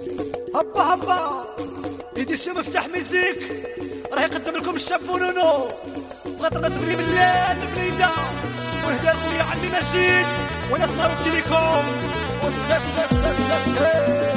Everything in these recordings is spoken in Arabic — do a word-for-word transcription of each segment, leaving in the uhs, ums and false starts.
هبا هبا ايديسيون مفتاح ميزيك راه يقدم لكم الشاب فنونو بغات الناس بلي مليان البليده ونهدى لخويا عمي مجيد وناس نارو تيليكوم والسك سك سك سك سك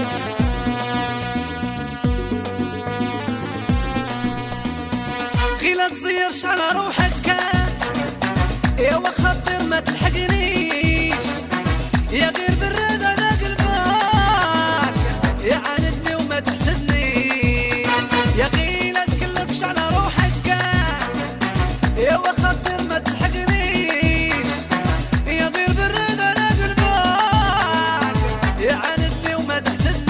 غيلا تزير شعل روحك يا وخاطر ما تلحقنيش يا غير بالرد على قلبك يا عاندني وما تحسدنيش يا غيلا تكلفش على روحك يا وخاطر ما تلحقنيش يا غير بالرد على قلبك يا عاندني وما تحسدنيش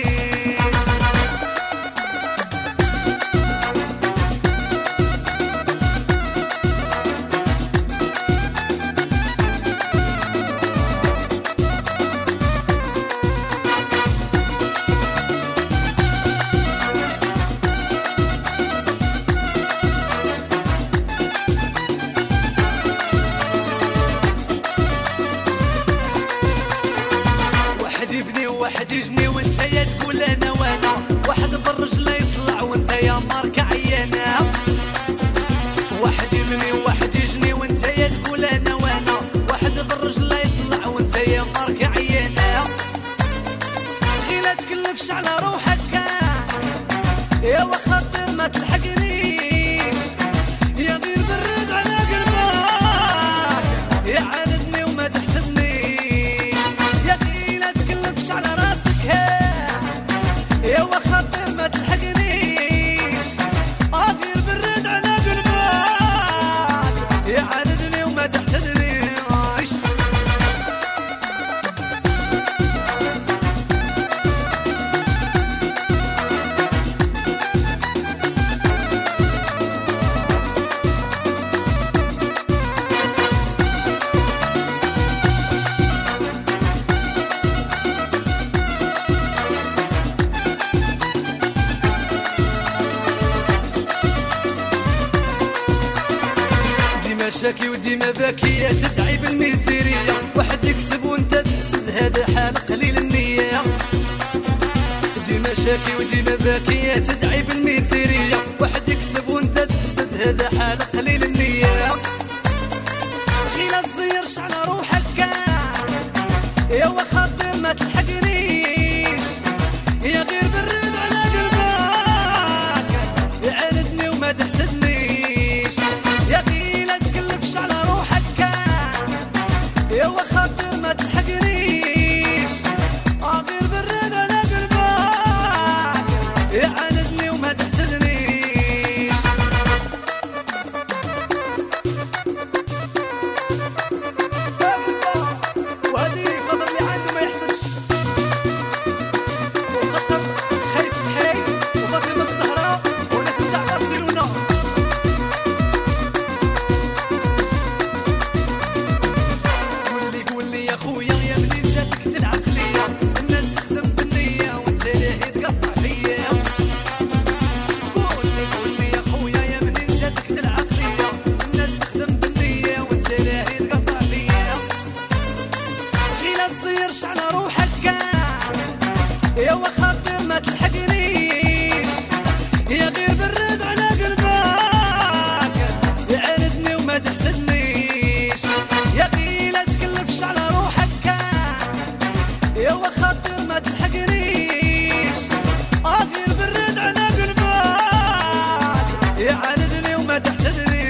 واحد يجني وانت يا تقول انا وانا واحد بالرجل يطلع وانت يا ماركة عيانة واحد يبني وواحد يجني وانت يا تقول انا وانا واحد بالرجل يطلع وانت يا ماركة عيانة غي لا تكلفش على روحك يا وخاطر ما تلحقنيش يا غير بالرد على قلبك يا عاندني وما تحسبنيش يا غي لا تكلفش على يا وخاطر ما تلحقنيش اغير بالرد على قلبك يا عاندني وما تحسدنيش شاكي وديما باكية تدعي بالميزيرية واحد يكسب وانت تحسد هذا حال قليل النية ديما شاكي وديما باكية تدعي بالميزيرية واحد يكسب وانت تحسد هذا حال قليل النية غيلا تزيرش على روحك يا وخاطر ما تلحقنيش يا غير بالرد على قلبك يا عاندني وما تحسدنيش يا على روحك يا وخاطر ما تلحقنيش اغير بالرد على قلبك يا عاندني وما تحسدنيش وهذه فضل اللي عنده ما يحسدش وخطر خايف تحري وفاطمه من الزهراء وناس تاع برشلونه على روحك يا وخاطر ما تلحقنيش يا غير بالرد على قلبك يا عاندني وما تحسدنيش يا غي لا تكلفش على روحك يا وخاطر ما تلحقنيش اغير بالرد على قلبك يا عاندني وما تحسدنيش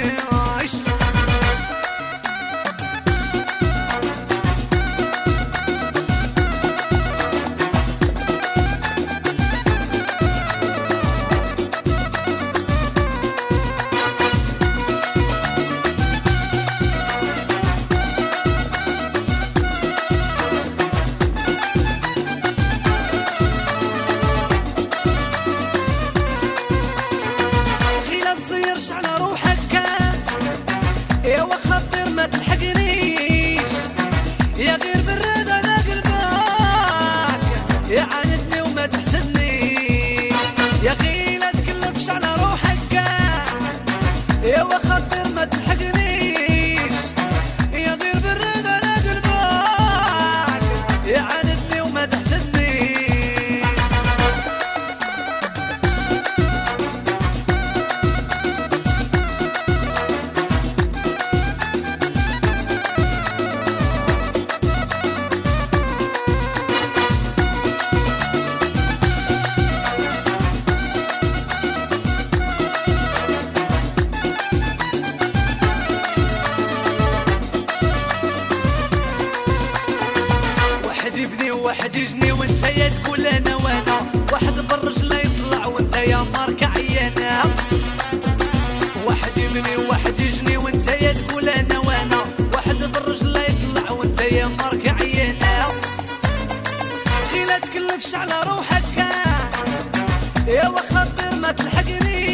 واحد يجني وانت يا تقول انا وانا، واحد بالرجل يطلع وانت يا ماركة عيانة. واحد يمني وواحد يجني وانت يا تقول انا وانا، واحد بالرجل يطلع وانت يا ماركة عيانة. غي لا تكلفش على روحك يا وخاطر ما تلحقني،